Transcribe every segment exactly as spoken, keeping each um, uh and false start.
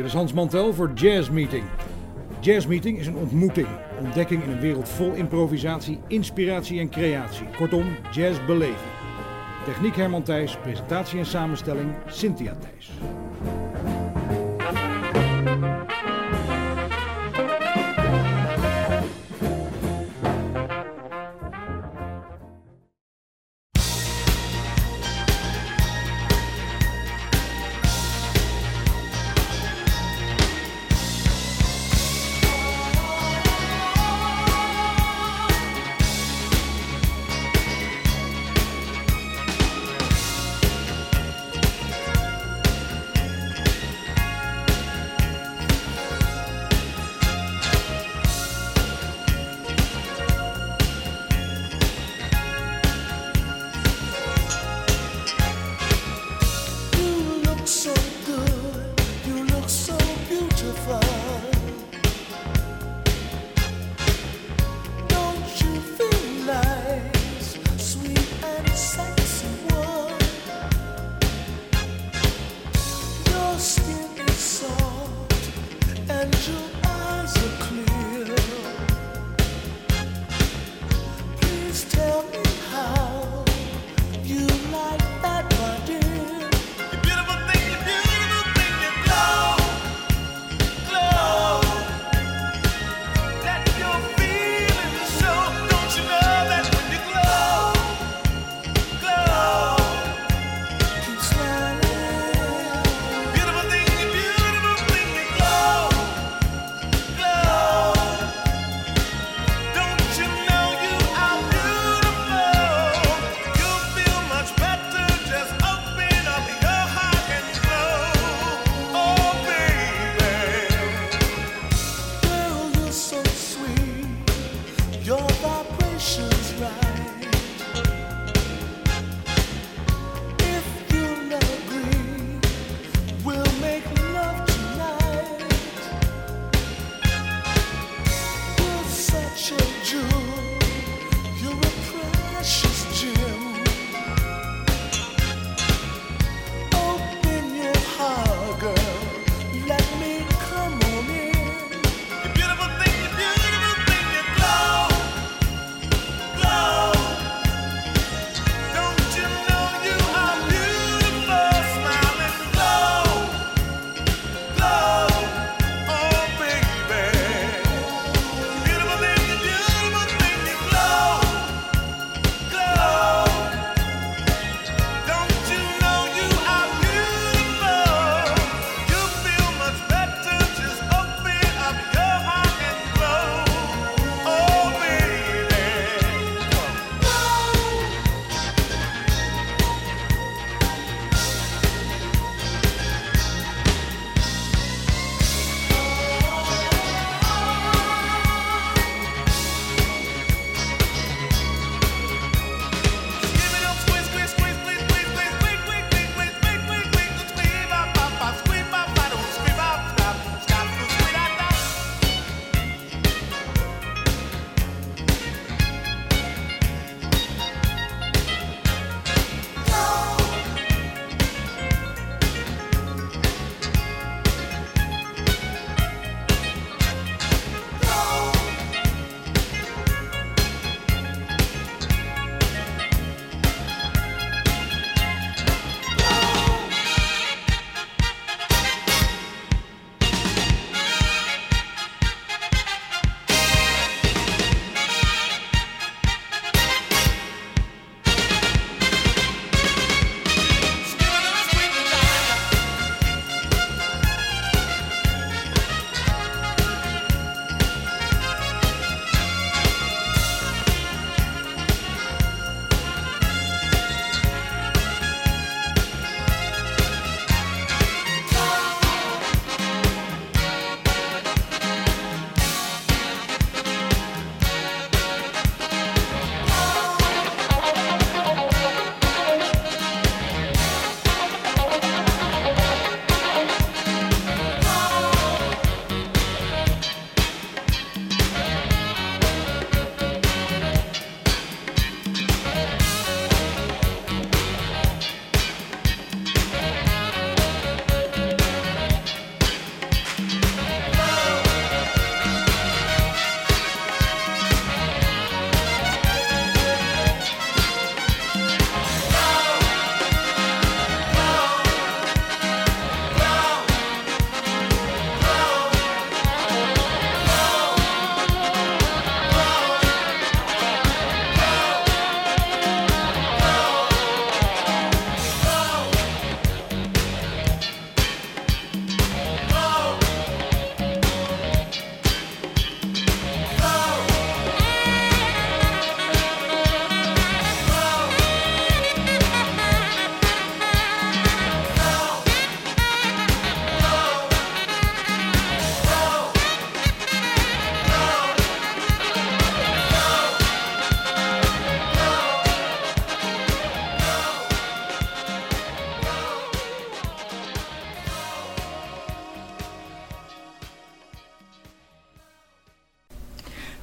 is Hans Mantel voor Jazz Meeting. Jazz Meeting is een ontmoeting, ontdekking in een wereld vol improvisatie, inspiratie en creatie. Kortom, jazz beleven. Techniek Herman Thijs, presentatie en samenstelling Cynthia Thijs. Glow.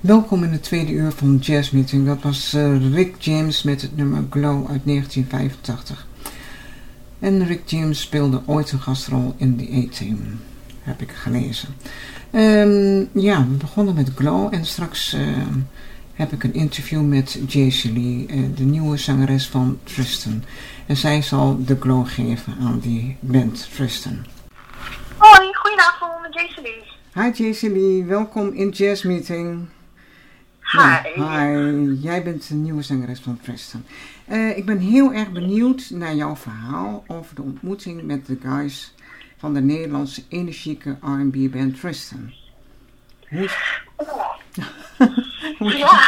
Welkom in het tweede uur van Jazz Meeting. Dat was uh, Rick James met het nummer Glow uit negentien vijfentachtig. En Rick James speelde ooit een gastrol in The A-Team, heb ik gelezen. Um, ja, we begonnen met Glow en straks uh, heb ik een interview met Jaycee Lee, uh, de nieuwe zangeres van Tristan. En zij zal de glow geven aan die band Tristan. Hoi, goedenavond met Jaycee Lee. Hi Jaycee Lee, welkom in Jazz Meeting. Hi. Ja, hi, jij bent de nieuwe zangeres van Tristan. Uh, ik ben heel erg benieuwd naar jouw verhaal over de ontmoeting met de guys van de Nederlandse energieke R en B band Tristan. Hoe is... Oh. Ja.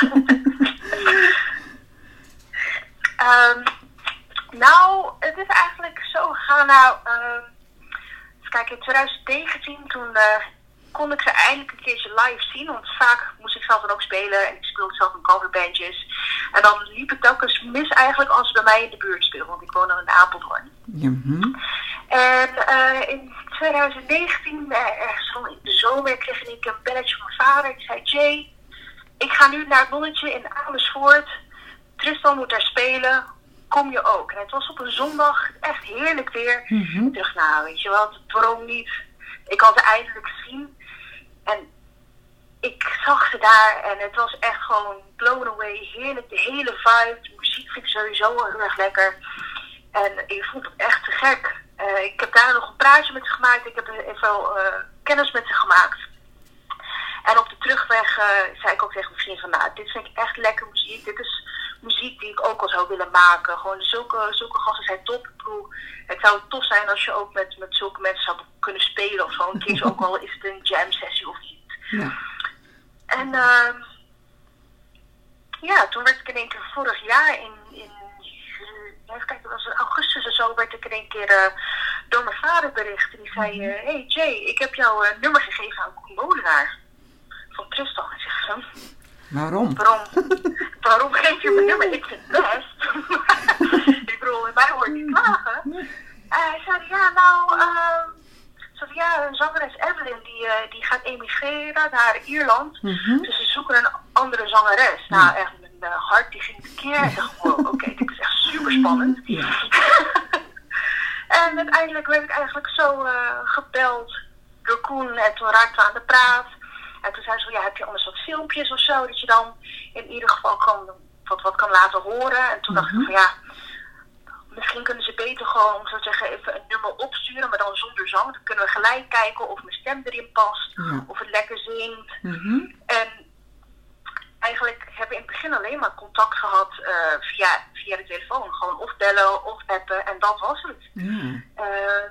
um, nou, het is eigenlijk zo gegaan. Nou, um, kijk, in twintig negentien toen uh, kon ik ze eindelijk een keertje live zien. Want vaak moest ik zelf dan ook spelen en ik speelde zelf in coverbandjes. En dan liep het telkens mis eigenlijk als ze bij mij in de buurt speelden, want ik woon dan in Apeldoorn. Mm-hmm. En uh, in twintig negentien, uh, ergens rond in de zomer, kreeg ik een belletje van mijn vader. Die zei, Jay, ik ga nu naar het Nonnetje in Amersfoort. Tristan moet daar spelen. Kom je ook? En het was op een zondag echt heerlijk weer. Mm-hmm. Ik dacht, nou weet je wat, waarom niet? Ik kan ze eindelijk zien. En ik zag ze daar en het was echt gewoon blown away. Heerlijk, de hele vibe. De muziek vind ik sowieso wel heel erg lekker. En ik vond het echt te gek. Uh, ik heb daar nog een praatje met ze gemaakt. Ik heb even uh, kennis met ze gemaakt. En op de terugweg uh, zei ik ook tegen mijn vriend van, nou, dit vind ik echt lekker muziek. Dit is muziek die ik ook al zou willen maken. Gewoon zulke, zulke gasten zijn top. Ik bedoel, het zou tof zijn als je ook met, met zulke mensen zou kunnen spelen of zo. Een keer, ook al is het een jam sessie of iets. Ja. En uh, ja, toen werd ik in één keer vorig jaar in, in even kijken, dat was in augustus of zo, werd ik in één keer uh, door mijn vader bericht. En die zei, uh, hey Jay, ik heb jouw uh, nummer gegeven aan Koen Molenaar van Tristan. En ik zeg, hm? Waarom? Waarom? Waarom geef je mijn nummer? Ik vind het best. Ik bedoel, in mij hoor je niet klagen. En hij zei, ja nou, uh, zei, ja, een zangeres Evelyn, die, uh, die gaat emigreren naar Ierland. Mm-hmm. Dus ze zoeken een andere zangeres. Ja. Nou, echt, mijn uh, hart die ging tekeer. En ik dacht, wow, oké, okay, dit is echt super spannend. Ja. En uiteindelijk werd ik eigenlijk zo uh, gebeld door Koen en toen raakten we aan de praat. En toen zei ze, ja, heb je anders wat filmpjes of zo, dat je dan in ieder geval kan, wat, wat kan laten horen. En toen dacht Mm-hmm. ik van ja, misschien kunnen ze beter gewoon, om zo te zeggen, even een nummer opsturen, maar dan zonder zang. Dan kunnen we gelijk kijken of mijn stem erin past, Ja. of het lekker zingt. Mm-hmm. En eigenlijk hebben we in het begin alleen maar contact gehad uh, via, via de telefoon. Gewoon of bellen of appen en dat was het. Ja. Uh,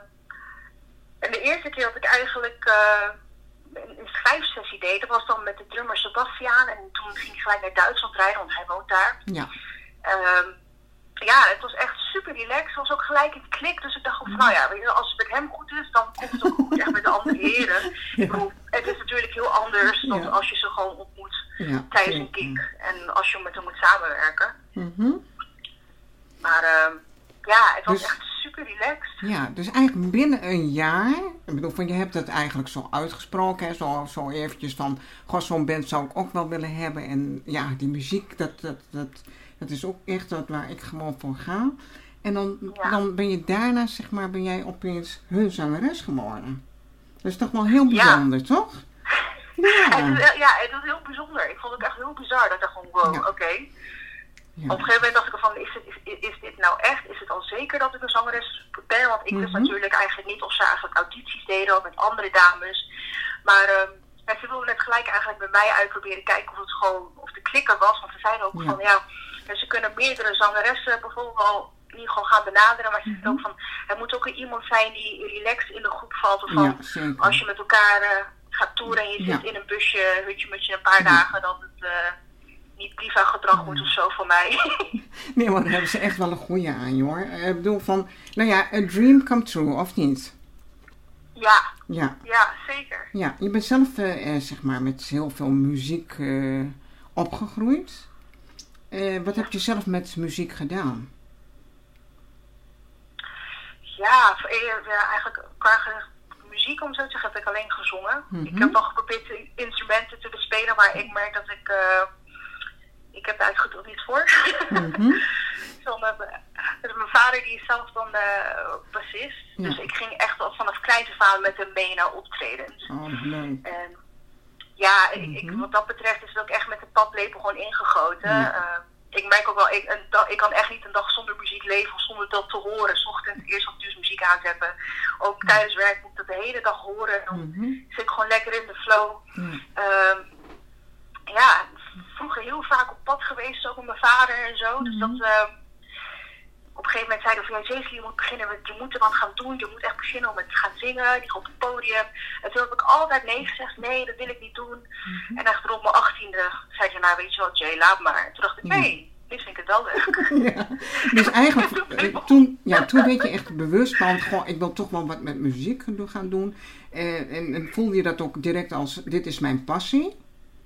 en de eerste keer dat ik eigenlijk uh, een, een schrijfsessie deed, dat was dan met de drummer Sebastiaan. En toen ging ik gelijk naar Duitsland rijden, want hij woont daar. Ja. Uh, ja, het was echt super relaxed. Het was ook gelijk een klik. Dus ik dacht ook van, nou ja, weet je, als het met hem goed is, dan komt het ook goed echt met de andere heren. Ja. Ik bedoel, het is natuurlijk heel anders dan Ja. als je ze gewoon ontmoet Ja. tijdens een gig. En als je met hem moet samenwerken. Mm-hmm. Maar uh, ja, het was Dus- echt super relaxed. Ja, dus eigenlijk binnen een jaar, ik bedoel, van je hebt het eigenlijk zo uitgesproken, hè, zo, zo eventjes van, goh, zo'n band zou ik ook wel willen hebben. En ja, die muziek, dat, dat, dat, dat is ook echt wat waar ik gewoon voor ga. En dan, Ja. dan ben je daarna, zeg maar, ben jij opeens hun zangeres geworden. Dat is toch wel heel Ja. bijzonder, toch? Ja. Het is, ja, het was heel bijzonder. Ik vond het echt heel bizar. Dat ik dacht gewoon, wow, Ja. oké. Okay. Ja. Op een gegeven moment dacht ik van, is, het, is, is dit nou echt? Is het al zeker dat ik een zangeres ben? Want ik wist Mhm. natuurlijk eigenlijk niet of ze eigenlijk audities deden of met andere dames. Maar uh, ja, ze wilden het gelijk eigenlijk bij mij uitproberen, kijken of het gewoon, of de klikker was. Want ze zeiden ook Ja. van, ja, ze kunnen meerdere zangeressen bijvoorbeeld wel die gewoon gaan benaderen. Maar ze zeiden ook van, er moet ook iemand zijn die relaxed in de groep valt. Of van, Ja, zeker. als je met elkaar uh, gaat toeren en je Ja. zit in een busje, weet je, met je een paar Ja. dagen, dat het uh, niet diva gedrag wordt of zo voor mij. Nee, maar daar hebben ze echt wel een goeie aan, joh. Ik bedoel van, nou ja, a dream come true, of niet? Ja, Ja, ja, zeker. ja. Je bent zelf, eh, eh, zeg maar, met heel veel muziek eh, opgegroeid. Eh, wat heb je zelf met muziek gedaan? Ja, ja eigenlijk qua muziek, om zo te zeggen, heb ik alleen gezongen. Mm-hmm. Ik heb wel geprobeerd de instrumenten te bespelen, maar ik merk dat ik... Uh, ik heb daar uitgedoeld niet voor. Mm-hmm. Zo, mijn, mijn vader die is zelf dan uh, bassist. Ja. Dus ik ging echt al vanaf klein af aan met hem mee naar optredens. Oh, nee. En ja, mm-hmm. ik, wat dat betreft is het ook echt met de paplepel gewoon ingegoten. Ja. Uh, ik merk ook wel, ik, een dag, ik kan echt niet een dag zonder muziek leven of zonder dat te horen. 's Ochtends eerst wat dus muziek aanzetten. Ook mm-hmm. tijdens werk moet ik dat de hele dag horen. Dan mm-hmm. zit ik gewoon lekker in de flow. Mm-hmm. Uh, ja, vroeger heel vaak op pad geweest, ook met mijn vader en zo. Mm-hmm. Dus dat... Uh, op een gegeven moment zeiden van, ja, Jayce, je moet beginnen met, je moet er wat gaan doen, je moet echt beginnen om met te gaan zingen, die op het podium. En toen heb ik altijd nee gezegd, nee, dat wil ik niet doen. Mm-hmm. En echt op mijn achttiende zei ze, nou weet je wel, Jay, laat maar. En toen dacht ik, nee, hey, dit vind ik het wel leuk. Ja, dus eigenlijk, toen, ja, toen werd je echt bewust van, goh, ik wil toch wel wat met muziek gaan doen. En, en, en voelde je dat ook direct als, dit is mijn passie?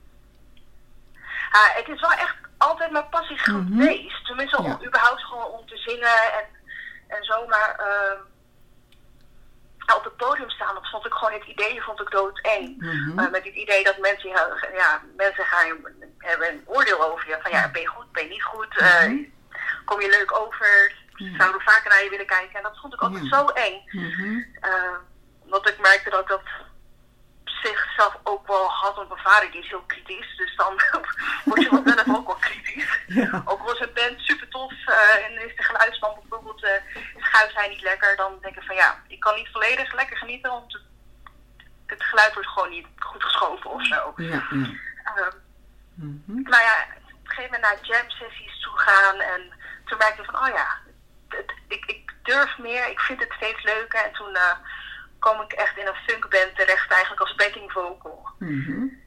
Uh, het is wel echt altijd mijn passie geweest. Mm-hmm. Tenminste, ja. om, überhaupt gewoon om te zingen en, en zo. Maar uh, nou, op het podium staan, dat vond ik gewoon het idee, vond ik doodeng. Mm-hmm. Uh, met het idee dat mensen, ja, mensen gaan hebben een oordeel over je. Van ja, ben je goed, ben je niet goed? Mm-hmm. Uh, kom je leuk over? Mm-hmm. Zouden we vaker naar je willen kijken? En dat vond ik altijd mm-hmm. zo eng. Mm-hmm. Uh, omdat ik merkte dat dat zichzelf ook wel had, want mijn vader die is heel kritisch, dus dan word je wel zelf ook wel kritisch. Ja. Ook was een band super tof uh, en is de geluidsman bijvoorbeeld uh, schuift hij niet lekker, dan denk ik van ja, ik kan niet volledig lekker genieten, want het, het geluid wordt gewoon niet goed geschoven of zo. Ja, ja. Uh, mm-hmm. Maar ja, op een gegeven moment naar jam sessies toe gaan en toen merkte ik van oh ja, het, ik, ik durf meer, ik vind het steeds leuker en toen uh, kwam ik echt in een funkband terecht, eigenlijk als backing vocal. Mm-hmm.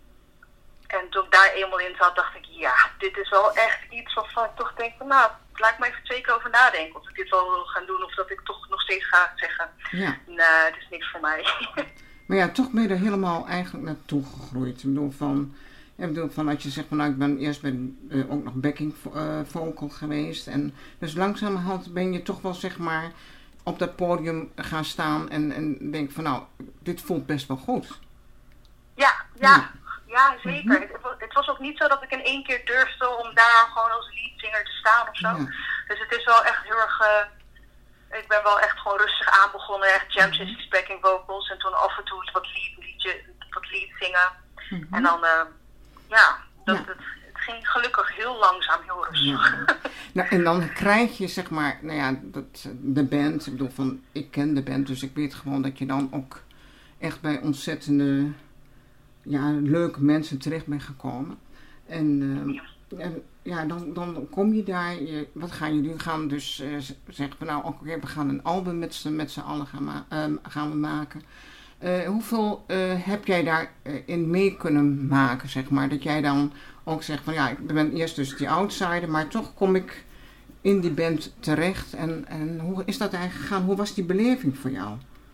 En toen ik daar eenmaal in zat, dacht ik, ja, dit is wel echt iets waarvan ik toch denk van, nou, laat ik maar even twee keer over nadenken of ik dit wel wil gaan doen of dat ik toch nog steeds ga zeggen, ja. nee, het is niks voor mij. Maar ja, toch ben je er helemaal eigenlijk naartoe gegroeid. Ik bedoel van, ik bedoel van als je zegt van, nou, ik ben eerst ben, uh, ook nog backing uh, vocal geweest en dus langzamerhand ben je toch wel, zeg maar, op dat podium gaan staan en, en denk van nou, dit voelt best wel goed. Ja, ja, ja, ja zeker. Mm-hmm. Het, het was ook niet zo dat ik in één keer durfde om daar gewoon als leadzanger te staan of zo. Ja. Dus het is wel echt heel erg, uh, ik ben wel echt gewoon rustig aan begonnen, echt jam sessies, mm-hmm. backing vocals en toen af en toe wat lead, liedje, wat lead zingen. Mm-hmm. En dan, uh, ja, dat ja. het ging gelukkig heel langzaam, heel rustig. Ja. Nou, en dan krijg je zeg maar, nou ja, dat, de band, ik bedoel van, ik ken de band, dus ik weet gewoon dat je dan ook echt bij ontzettende, ja, leuke mensen terecht bent gekomen. En, uh, ja. en ja, dan, dan kom je daar, je, wat gaan jullie gaan dus uh, zeggen van, nou, oké, okay, we gaan een album met z'n, met z'n allen gaan, ma- uh, gaan we maken. Uh, hoeveel uh, heb jij daarin uh, mee kunnen maken, zeg maar, dat jij dan ook zegt van ja, ik ben eerst dus die outsider, maar toch kom ik in die band terecht. En, en hoe is dat eigenlijk gegaan? Hoe was die beleving voor jou?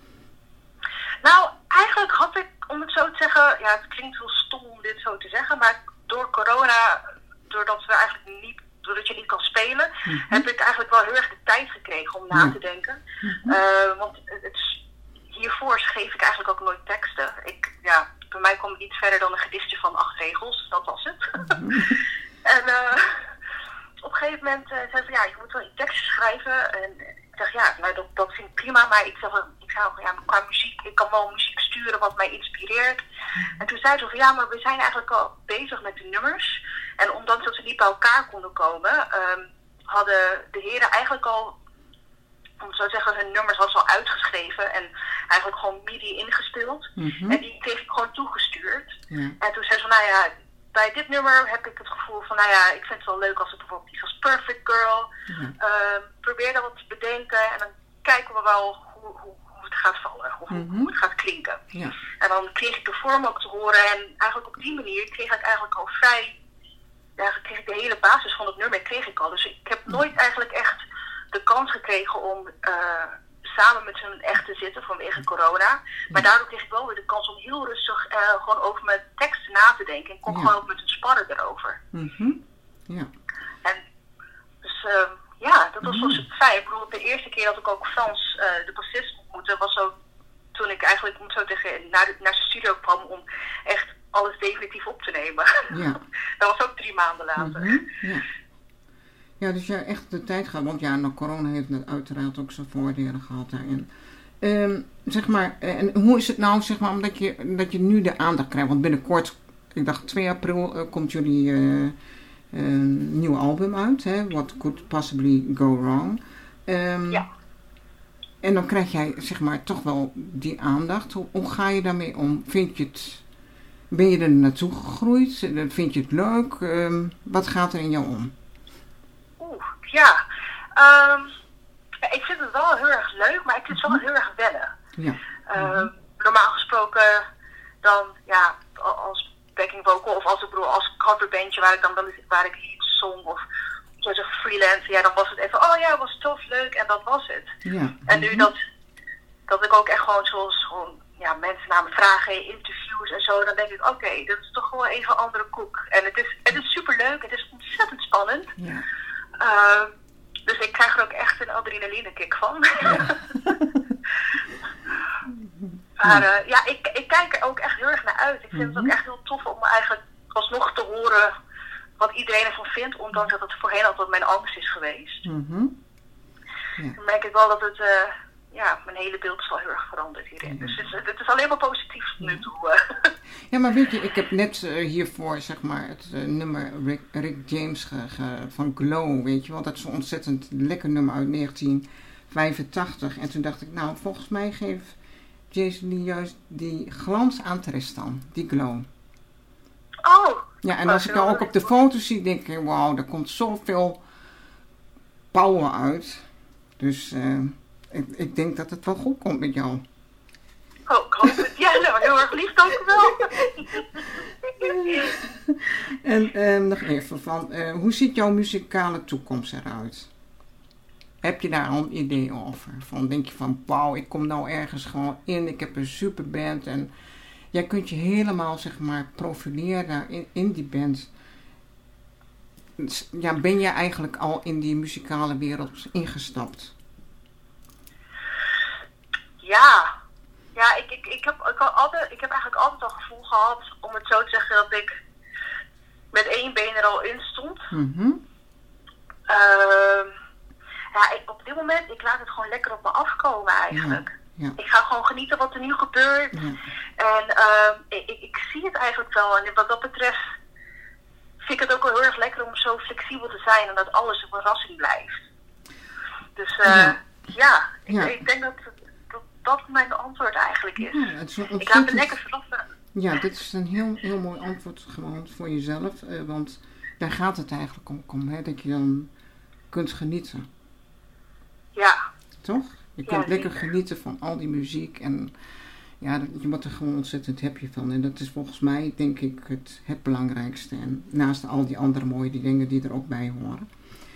Nou, eigenlijk had ik, om het zo te zeggen, ja, het klinkt heel stom om dit zo te zeggen, maar door corona, doordat we eigenlijk niet, doordat je niet kan spelen, mm-hmm. heb ik eigenlijk wel heel erg de tijd gekregen om na ja. te denken. Mm-hmm. Uh, want het, het, hiervoor schreef ik eigenlijk ook nooit teksten. Ik, ja, bij mij kwam het niet verder dan een gedichtje van acht regels. Dat was het. Mm-hmm. en uh, op een gegeven moment uh, zei ze, ja, je moet wel je teksten schrijven. En ik dacht, ja, nou, dat, dat vind ik prima. Maar ik zeg, ik zou, ja, qua muziek, ik kan wel muziek sturen wat mij inspireert. Mm-hmm. En toen zei ze van, ja, maar we zijn eigenlijk al bezig met de nummers. En omdat ze niet bij elkaar konden komen, um, hadden de heren eigenlijk al, om zo te zeggen, hun nummers was al uitgeschreven en eigenlijk gewoon midi ingespeeld. Mm-hmm. En die kreeg ik gewoon toegestuurd. Ja. En toen zei ze, nou ja, bij dit nummer heb ik het gevoel van, nou ja, ik vind het wel leuk als het bijvoorbeeld iets als Perfect Girl. Mm-hmm. Uh, probeer dan wat te bedenken en dan kijken we wel hoe, hoe, hoe het gaat vallen, hoe, mm-hmm. hoe het gaat klinken. Ja. En dan kreeg ik de vorm ook te horen en eigenlijk op die manier kreeg ik eigenlijk al vrij, ja, kreeg ik de hele basis van het nummer kreeg ik al. Dus ik heb nooit eigenlijk echt de kans gekregen om uh, samen met hun echt te zitten vanwege corona. Maar daardoor kreeg ik wel weer de kans om heel rustig uh, gewoon over mijn teksten na te denken. En kon ja. gewoon ook met hun sparren erover. Mm-hmm. Ja. En dus uh, ja, dat was mm-hmm. wel super fijn. Ik bedoel, de eerste keer dat ik ook Frans, uh, de bassist ontmoette, was ook toen ik eigenlijk, moet zo zeggen, naar, de, naar zijn studio kwam om echt alles definitief op te nemen. Ja. Dat was ook drie maanden later. Mm-hmm. Ja. Ja, dus ja, echt de tijd gaat. Want ja, nou, corona heeft het uiteraard ook zijn voordelen gehad daarin. Um, zeg maar, en hoe is het nou, zeg maar, omdat je, dat je nu de aandacht krijgt? Want binnenkort, ik dacht twee april, uh, komt jullie uh, uh, nieuwe album uit, hè? What Could Possibly Go Wrong. Um, ja. En dan krijg jij, zeg maar, toch wel die aandacht. Hoe, hoe ga je daarmee om? Vind je het, ben je er naartoe gegroeid? Vind je het leuk? Um, wat gaat er in jou om? Oeh, ja. Um, ja. Ik vind het wel heel erg leuk, maar ik vind het wel heel erg wennen. Ja. Um, Mm-hmm. Normaal gesproken dan, ja, als backing vocal of als ik bedoel als coverbandje waar ik dan wel eens, waar ik liedjes zong of zoals een freelance, ja, dan was het even, oh ja, was tof, leuk en dat was het. Ja. En nu dat, dat ik ook echt gewoon zoals gewoon, ja, mensen naar me vragen, interviews en zo, dan denk ik, oké, okay, dat is toch gewoon even een andere koek. En het is, het is superleuk, het is ontzettend spannend. Ja. Uh, dus ik krijg er ook echt een adrenaline kick van. Ja. Maar uh, ja, ik, ik kijk er ook echt heel erg naar uit. Ik vind mm-hmm. het ook echt heel tof om eigenlijk alsnog te horen wat iedereen ervan vindt, ondanks dat het voorheen altijd mijn angst is geweest. Mm-hmm. Ja. Dan merk ik wel dat het, uh, ja, mijn hele beeld is wel heel erg veranderd hierin. Ja. Dus het, het is alleen maar positief tot nu toe. Ja, maar weet je, ik heb net uh, hiervoor, zeg maar, het uh, nummer Rick, Rick James ge, ge, van Glow, weet je wel. Dat is zo'n ontzettend lekker nummer uit negentien vijfentachtig. En toen dacht ik, nou, volgens mij geeft Jason Lee juist die glans aan Tristan, die glow. Oh! Ja, en als ik nou ook op de foto zie, denk ik, wauw, er komt zoveel power uit. Dus uh, ik, ik denk dat het wel goed komt met jou. Oh, ik hoop het. Ja, nou, heel erg lief, dank u wel. En uh, nog even van, uh, hoe ziet jouw muzikale toekomst eruit? Heb je daar al een idee over? Van, denk je van, wauw, ik kom nou ergens gewoon in, ik heb een super band en jij kunt je helemaal, zeg maar, profileren in, in die band. Ja, ben je eigenlijk al in die muzikale wereld ingestapt? Ja, ja, ik, ik, ik, heb, ik, had altijd, ik heb eigenlijk altijd al het gevoel gehad, om het zo te zeggen, dat ik met één been er al in stond. Mm-hmm. Uh, ja, ik, op dit moment, ik laat het gewoon lekker op me afkomen eigenlijk. Ja, ja. Ik ga gewoon genieten wat er nu gebeurt. Ja. En uh, ik, ik, ik zie het eigenlijk wel. En wat dat betreft vind ik het ook wel heel erg lekker om zo flexibel te zijn en dat alles een verrassing blijft. Dus uh, ja, ja, ik, ja. ik denk dat, dat dat mijn antwoord eigenlijk is. Ja, het is ik laat me lekker verrassen. Ja, dit is een heel, heel mooi antwoord gewoon voor jezelf. Uh, want daar gaat het eigenlijk om, om hè, dat je dan kunt genieten. Ja. Toch? Je kunt ja, lekker genieten van al die muziek en ja, je wordt er gewoon ontzettend happy van. En dat is volgens mij, denk ik, het, het belangrijkste. En naast al die andere mooie dingen die er ook bij horen.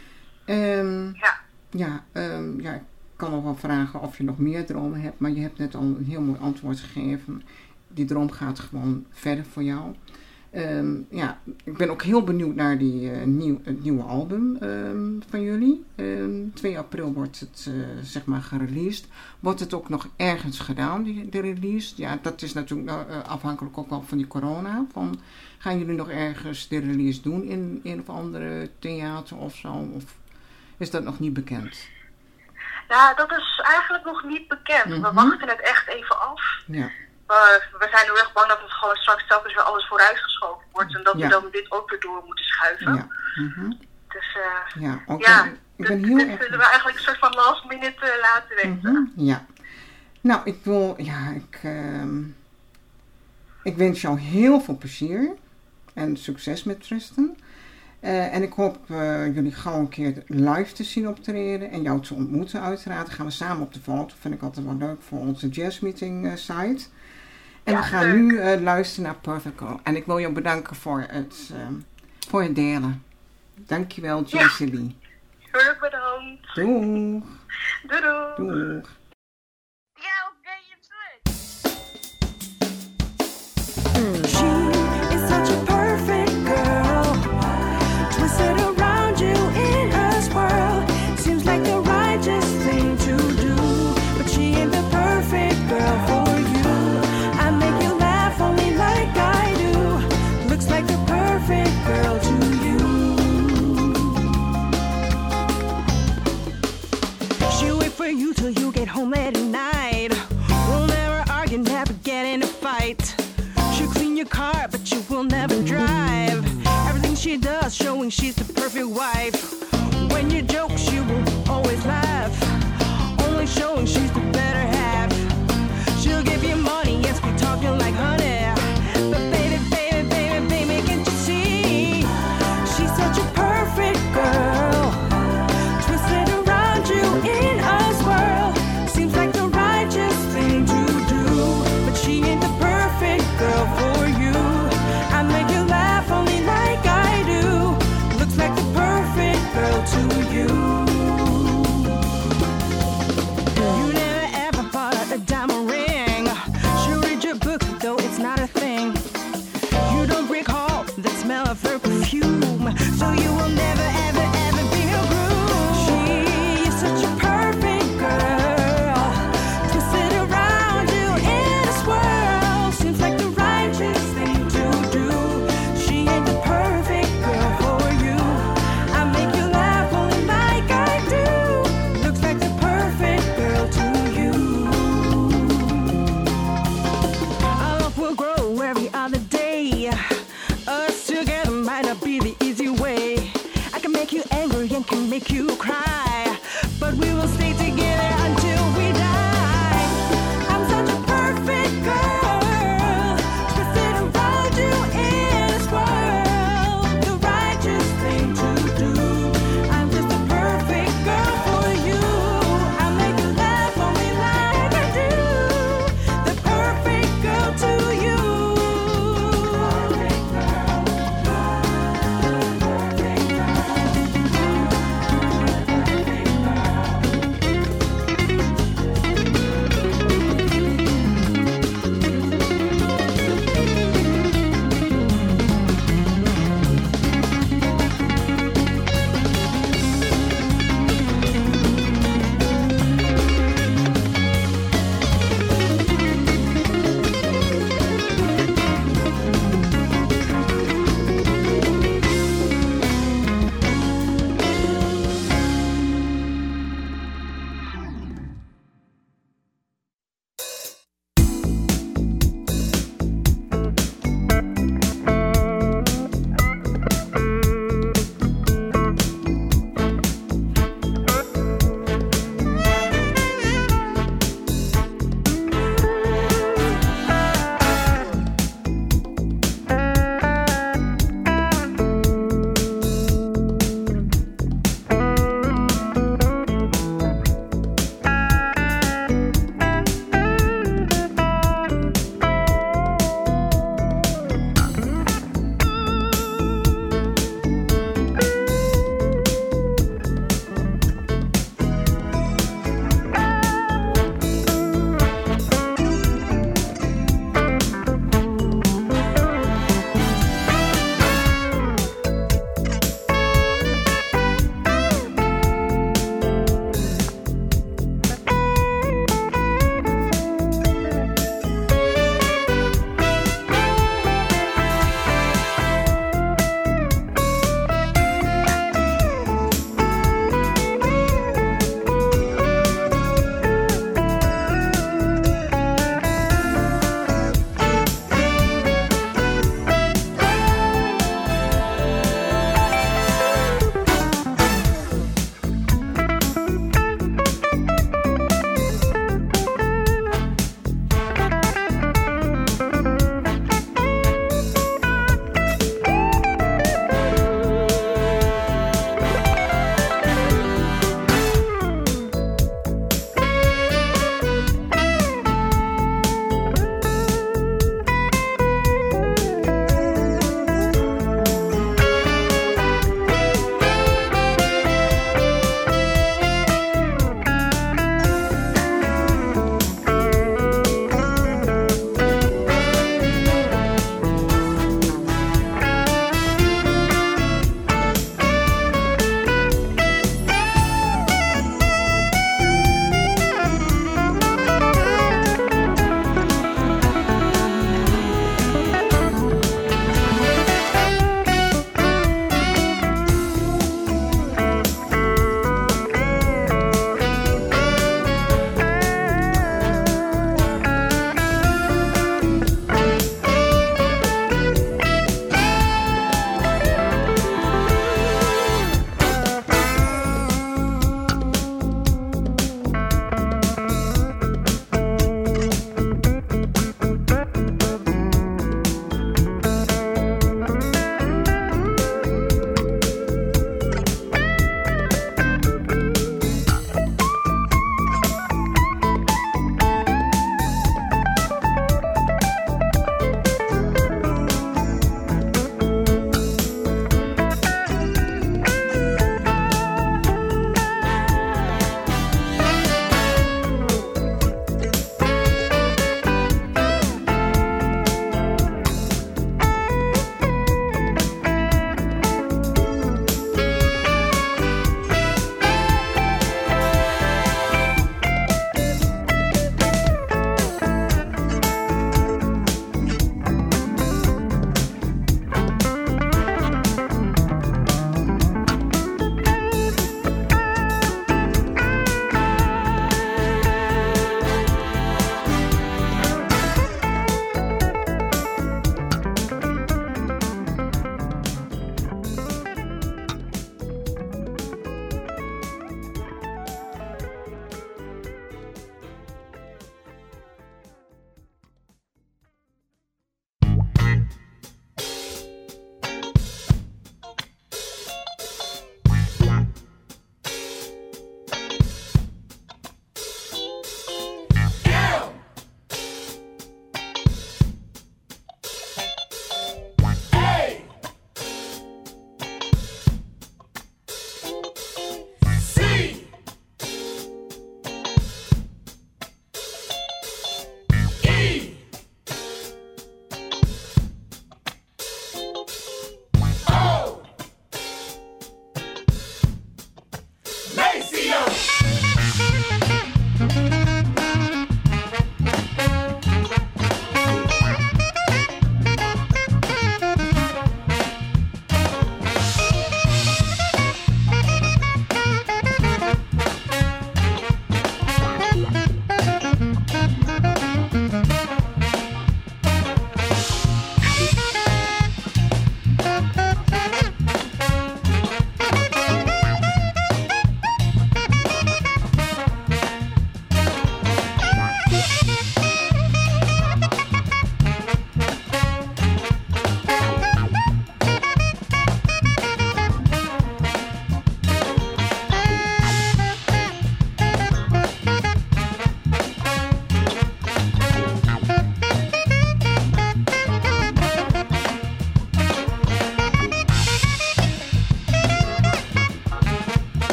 Um, ja. Ja, um, ja, ik kan nog wel vragen of je nog meer dromen hebt, maar je hebt net al een heel mooi antwoord gegeven. Die droom gaat gewoon verder voor jou. Um, ja, ik ben ook heel benieuwd naar die, uh, nieuw, het nieuwe album um, van jullie. Um, twee april wordt het uh, zeg maar gereleased. Wordt het ook nog ergens gedaan, die, de release? Ja, dat is natuurlijk uh, afhankelijk ook wel van die corona. Van, gaan jullie nog ergens de release doen in een of andere theater of zo? Of is dat nog niet bekend? Ja, dat is eigenlijk nog niet bekend. Mm-hmm. We wachten het echt even af. Ja. Uh, we zijn heel erg bang dat het gewoon straks telkens weer alles vooruitgeschoven wordt. En dat ja. we dan dit ook weer door moeten schuiven. Ja. Mm-hmm. Dus uh, ja, okay. ja, ik ben dit, heel dit erg... willen we eigenlijk een soort van last minute uh, laten weten. Mm-hmm. Ja. Nou, ik wil... Ja, ik... Uh, ik wens jou heel veel plezier. En succes met Tristan. Uh, en ik hoop uh, jullie gauw een keer live te zien optreden. En jou te ontmoeten uiteraard. Dan gaan we samen op de foto. Vind ik altijd wel leuk voor onze jazzmeeting uh, site. En ja, we gaan leuk. nu uh, luisteren naar Perfect Girl. En ik wil jou bedanken voor het, uh, voor het delen. Dankjewel, Jason ja. Lee. Heel erg bedankt. Doeg. Doei doei. Doeg. Ja, oké, je terug. She is such a perfect girl. Twisted around you in her swirl. Seems like the righteous thing to do. But she ain't the perfect girl for home late at night. We'll never argue, never get in a fight. She'll clean your car, but she will never drive. Everything she does, showing she's the perfect wife. When you joke, she will always laugh, only showing she's the better half. She'll give you money, yes, we talking like honey. But baby, baby, baby, baby, can't you see? She's such a perfect girl, twisted around you in a swirl. Seems like the righteous thing to do, but she ain't the perfect girl for you. I make you laugh only like I do. Looks like the perfect girl to you. You never ever bought a diamond ring. She'll read your book, though it's not a thing. You don't recall the smell of her perfume, so you will never ever ever be her groom. She is such a perfect girl, twisted around you in a swirl. Seems like the righteous thing to do. She ain't the perfect girl for you. I make you laugh only like I do. Looks like the perfect girl to you. Our love will grow every other day. Us together might not be the easy way. I can make you angry and can make you cry, but we will stay together until we die. I'm such a perfect girl, twisted around you in a swirl. The righteous thing to do. I'm just a perfect girl for you. I make you laugh only like I do. The perfect girl to you. Perfect girl. Perfect girl. Perfect girl.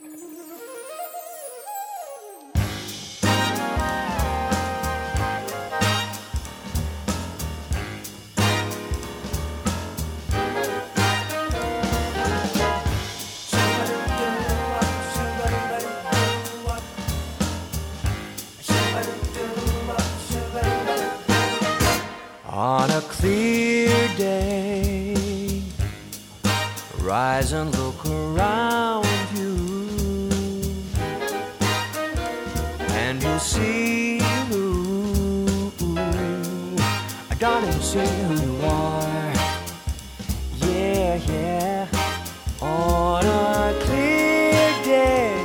On a clear day, rise and look around you, and you'll see who, darling, see who you are. Yeah, yeah. On a clear day,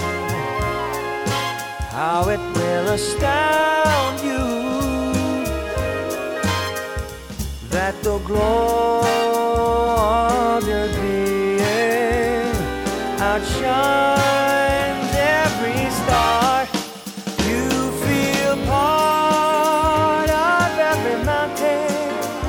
how it will astound you that the glow of your being outshines every star. You feel part of every mountain,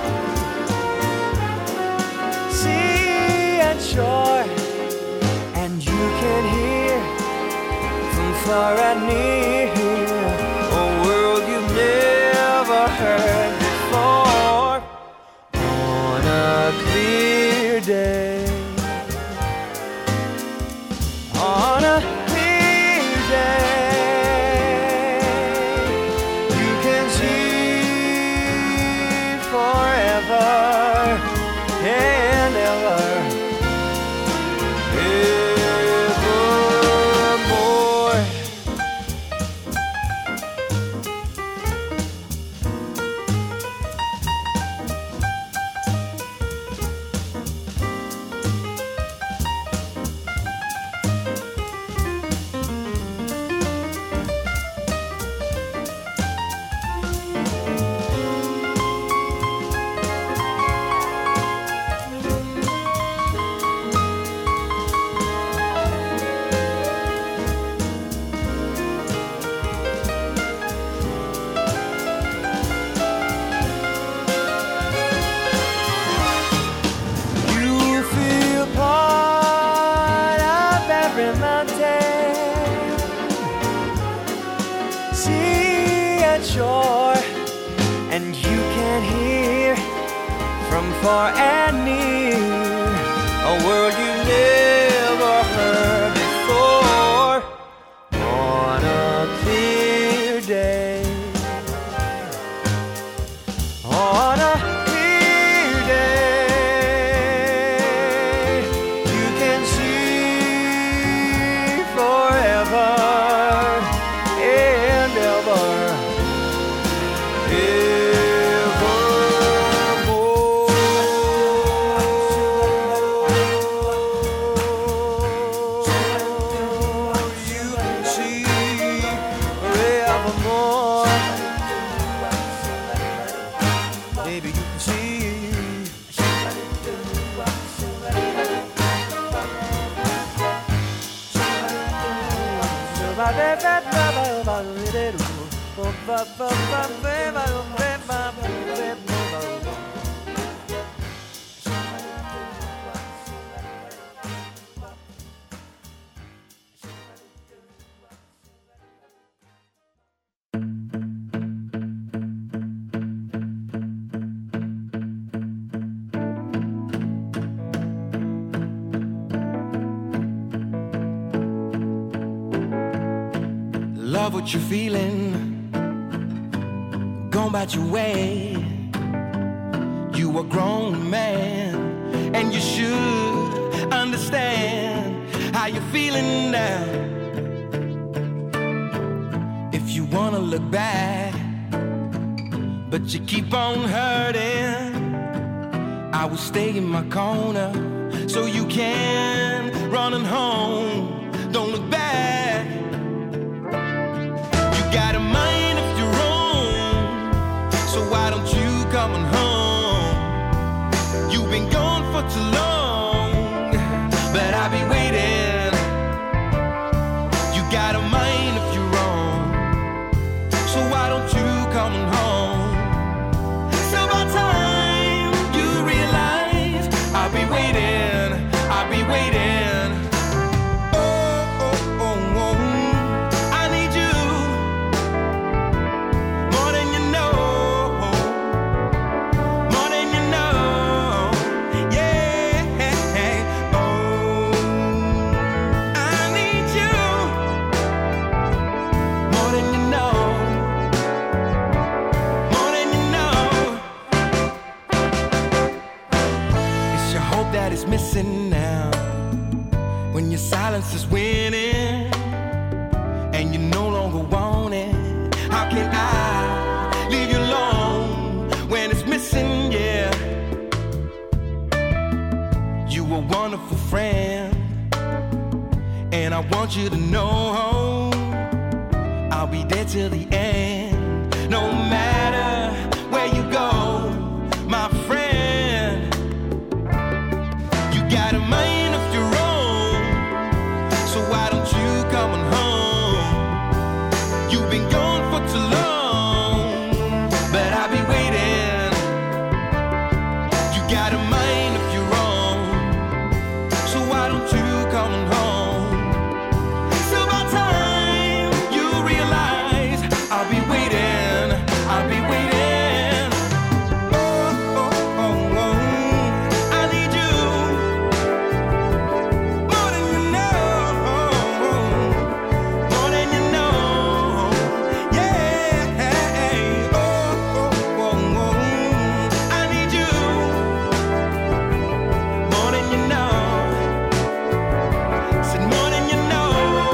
sea and shore, and you can hear from far and near a world you've never heard before. On a clear day, on a clear day, you can see forever and ever, evermore. You feel part of every mountain, sea and shore, and you can hear from far and near a world you never heard before. On a clear day, on a clear day, you can see forever and ever, evermore. You can see forevermore. Baby, you can see. Love what you're feeling, go about your way. You a grown man, and you should understand how you're feeling now. If you wanna look back, but you keep on hurting, I will stay in my corner so you can run on home. Don't look back. You got a mind of your own, so why don't you come on home? You've been gone for too long, but I'll be waiting. You got a mind of your own, so why don't you come on home? So by time you realize I'll be waiting, I'll be waiting. Oh, friend, and I want you to know I'll be there till the end, no matter where you go, my friend. You got a mind of your own, so why don't you come on home? You've been gone for too long, but I'll be waiting. You got a mind of your own, so why don't you come on home? It's about time you realize I'll be waiting, I'll be waiting. Oh, oh, oh, oh. I need you more than you know, more than you know. Yeah, oh, oh, oh, oh. I need you more than you know. Said more than you know.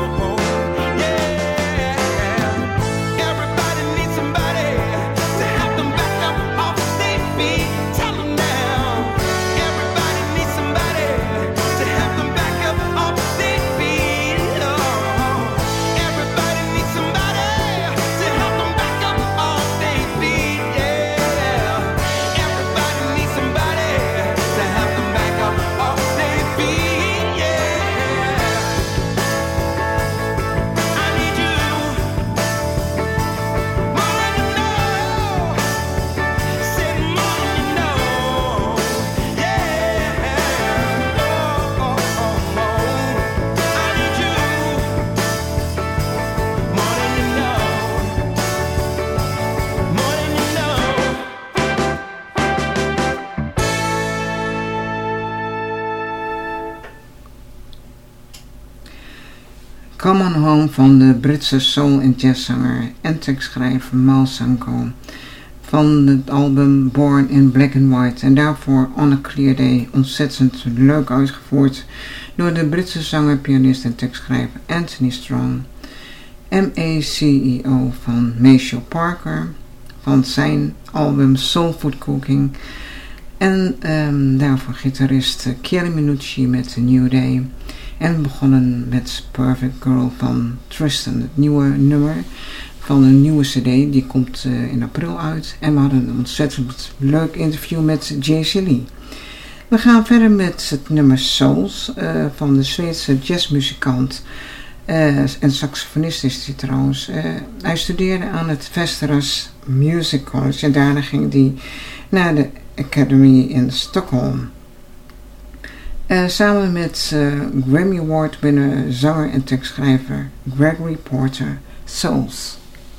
Yeah, everybody needs somebody to help them back up off their feet. Tell them now. Everybody needs somebody to help them back up off their feet. Oh, everybody needs somebody to help them back up off their feet. Yeah, everybody needs somebody to help them back up off their feet. Yeah, I need you more than you know. Said more than you know. Yeah, oh, oh, oh, oh. I need you more than you know. More than you know. Come On Home van de Britse soul- en jazzzanger en tekstschrijver Mal Sanko van het album Born in Black and White en daarvoor On a Clear Day, ontzettend leuk uitgevoerd door de Britse zanger, pianist en tekstschrijver Anthony Strong, M A C E O van Maceo Parker van zijn album Soul Food Cooking en um, daarvoor gitarist uh, Chieli Minucci met A New Day. En we begonnen met Perfect Girl van Tristan, het nieuwe nummer van een nieuwe cd, die komt uh, in april uit. En we hadden een ontzettend leuk interview met Jay C. Lee. We gaan verder met het nummer Souls uh, van de Zweedse jazzmuzikant uh, en saxofonist is hij trouwens. Uh, hij studeerde aan het Västerås Music College en daarna ging hij naar de Academy in Stockholm. Uh, samen met uh, Grammy Award winnaar, zanger en tekstschrijver Gregory Porter, Souls.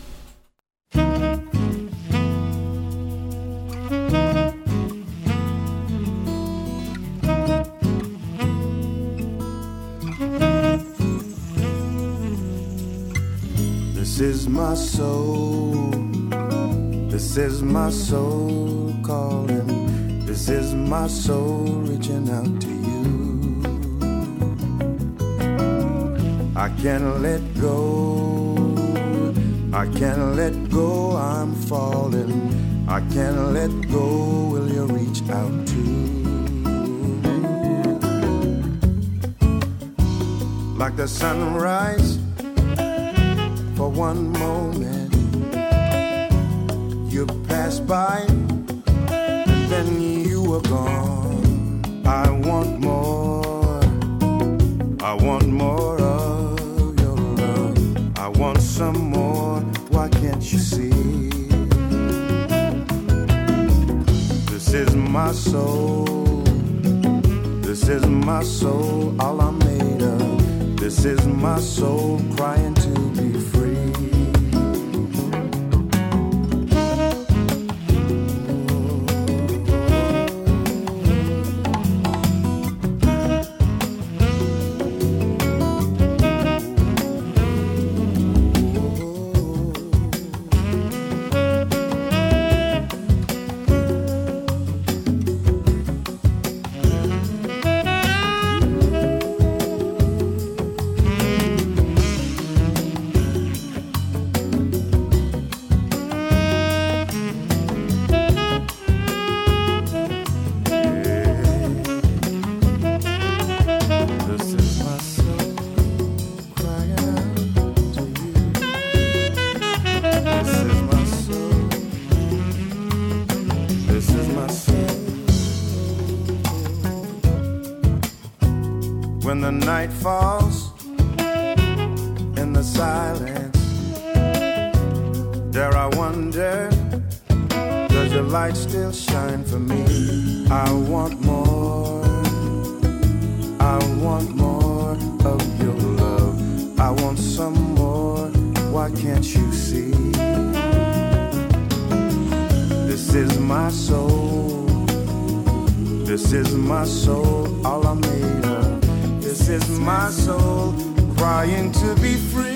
This is my soul, this is my soul calling. This is my soul reaching out to you. I can't let go, I can't let go, I'm falling. I can't let go, will you reach out too? Like the sunrise, for one moment you pass by and then you were gone. I want more, I want more of your love. I want some more, why can't you see? This is my soul, this is my soul, all I'm made of. This is my soul crying to be free. night falls in the silence, there I wonder, does your light still shine for me? I want more, I want more of your love. I want some more, why can't you see? This is my soul, this is my soul, all I'm made of. This is my soul, crying to be free.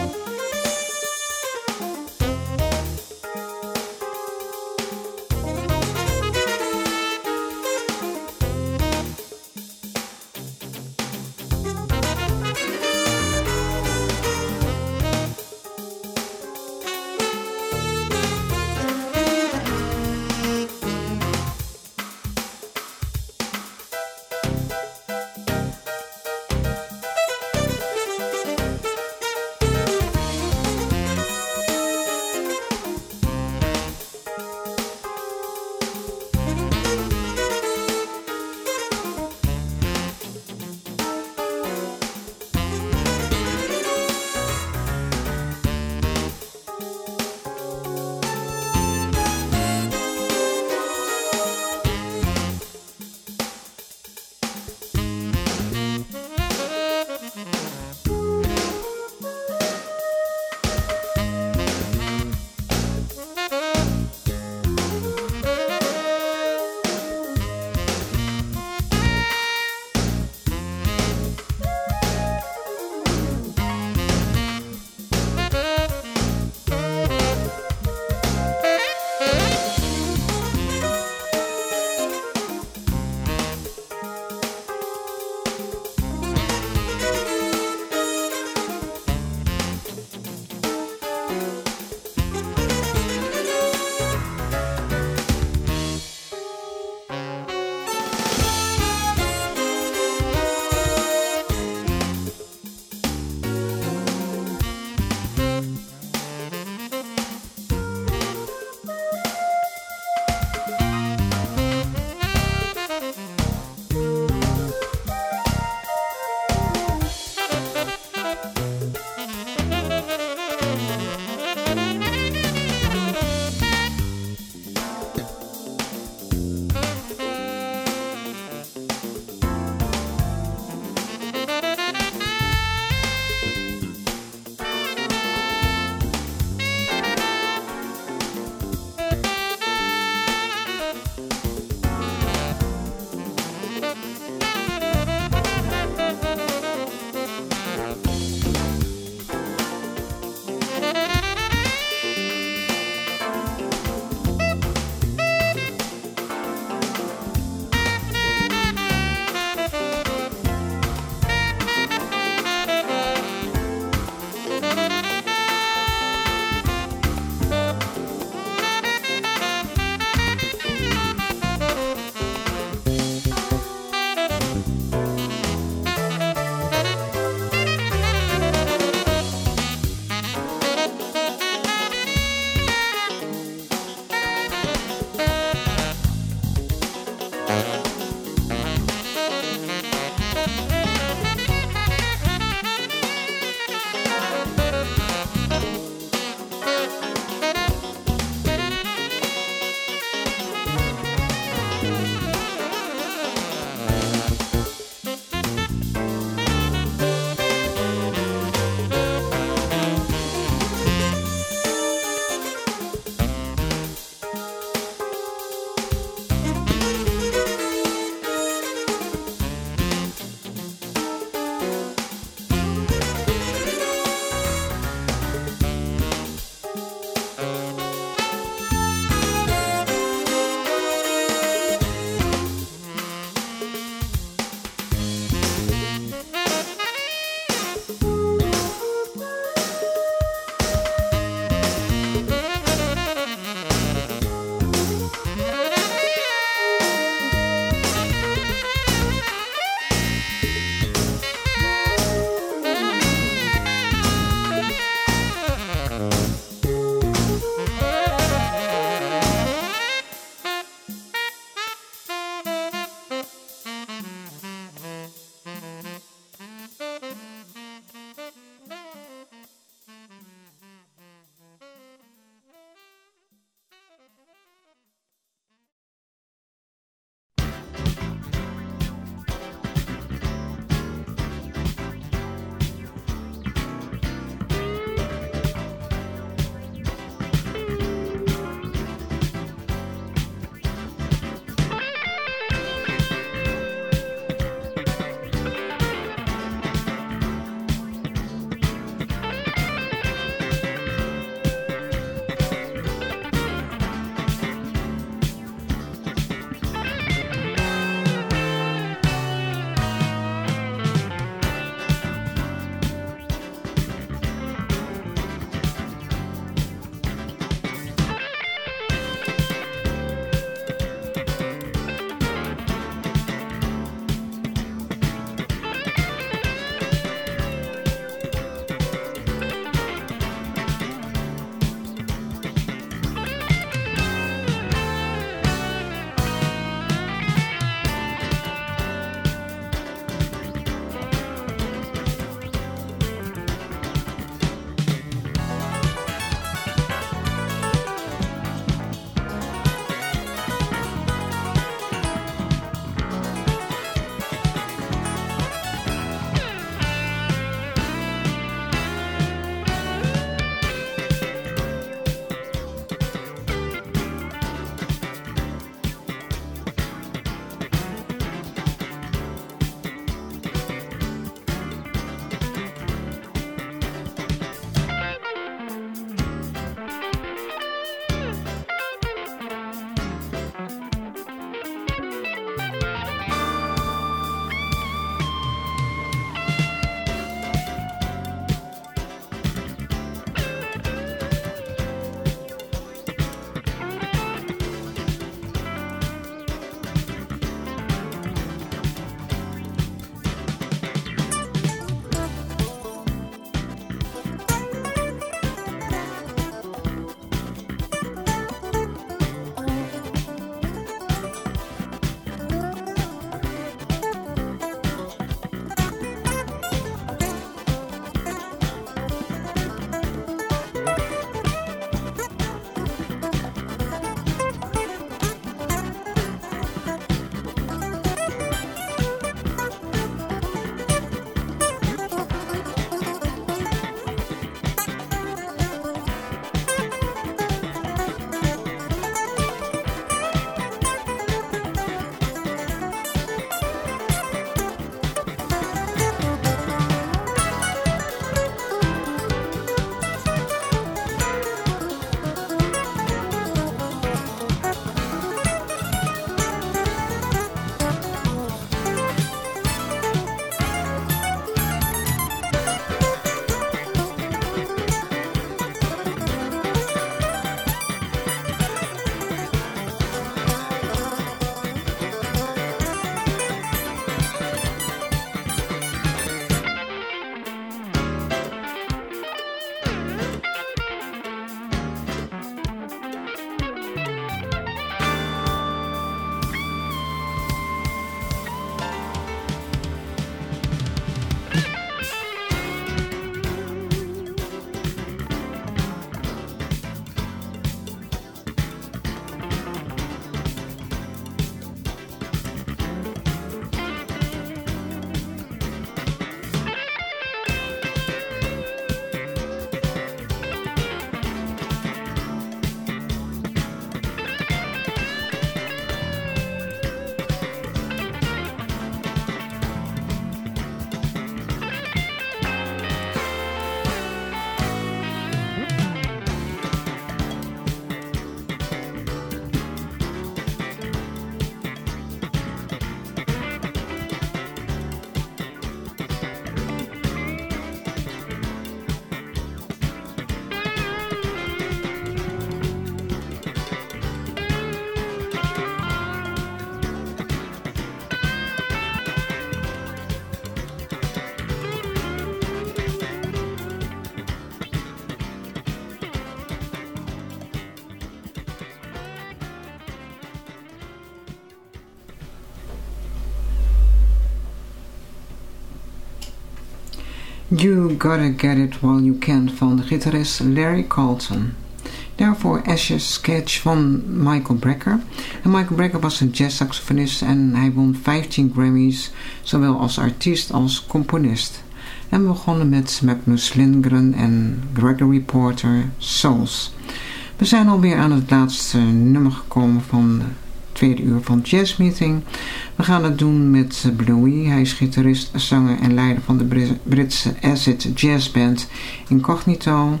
You Gotta Get It While You Can van de gitarist Larry Carlton. Daarvoor Ashes Sketch van Michael Brecker. En Michael Brecker was een jazzsaxofonist en hij won vijftien Grammys, zowel als artiest als componist. En we begonnen met Magnus Lindgren en Gregory Porter, Souls. We zijn alweer aan het laatste nummer gekomen van de tweede uur van Jazz Meeting. We gaan het doen met Bluey. Hij is gitarist, zanger en leider van de Britse acid jazzband Incognito.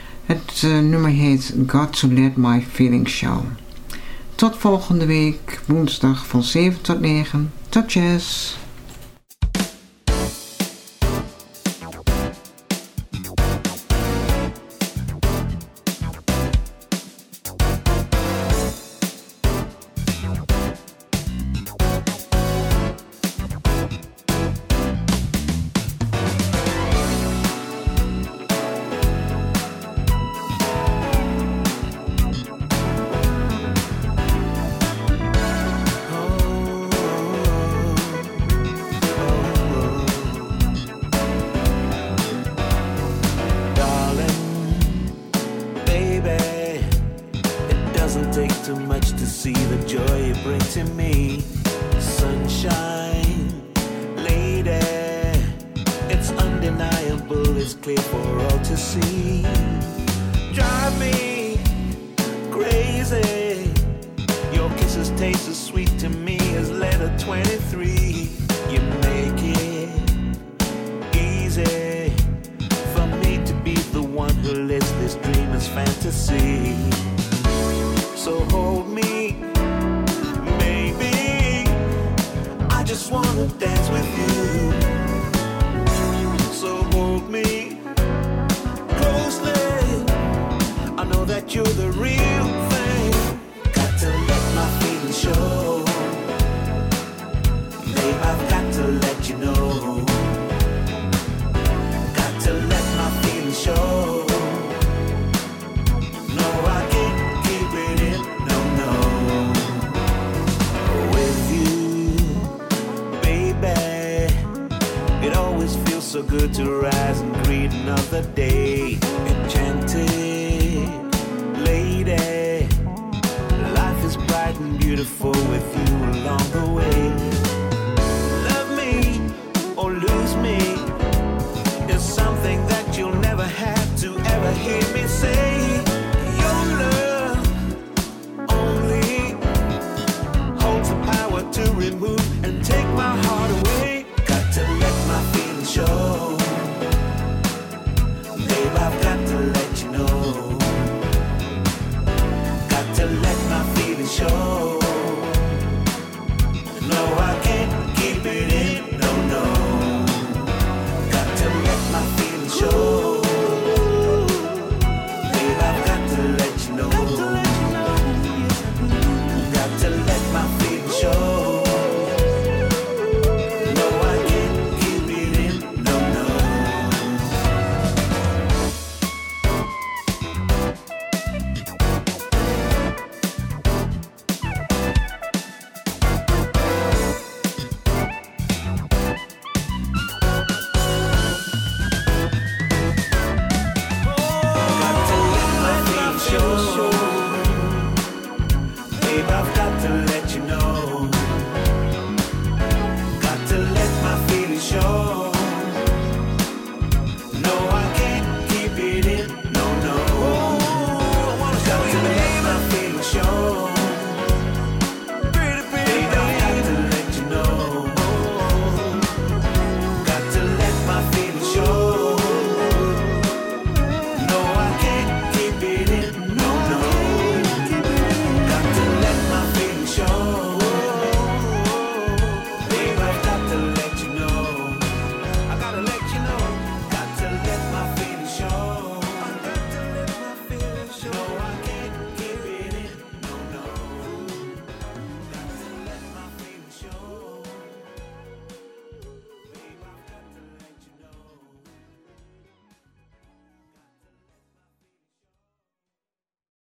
Het uh, nummer heet Got to Let My Feelings Show. Tot volgende week, woensdag van zeven tot negen. Tot jazz! To remove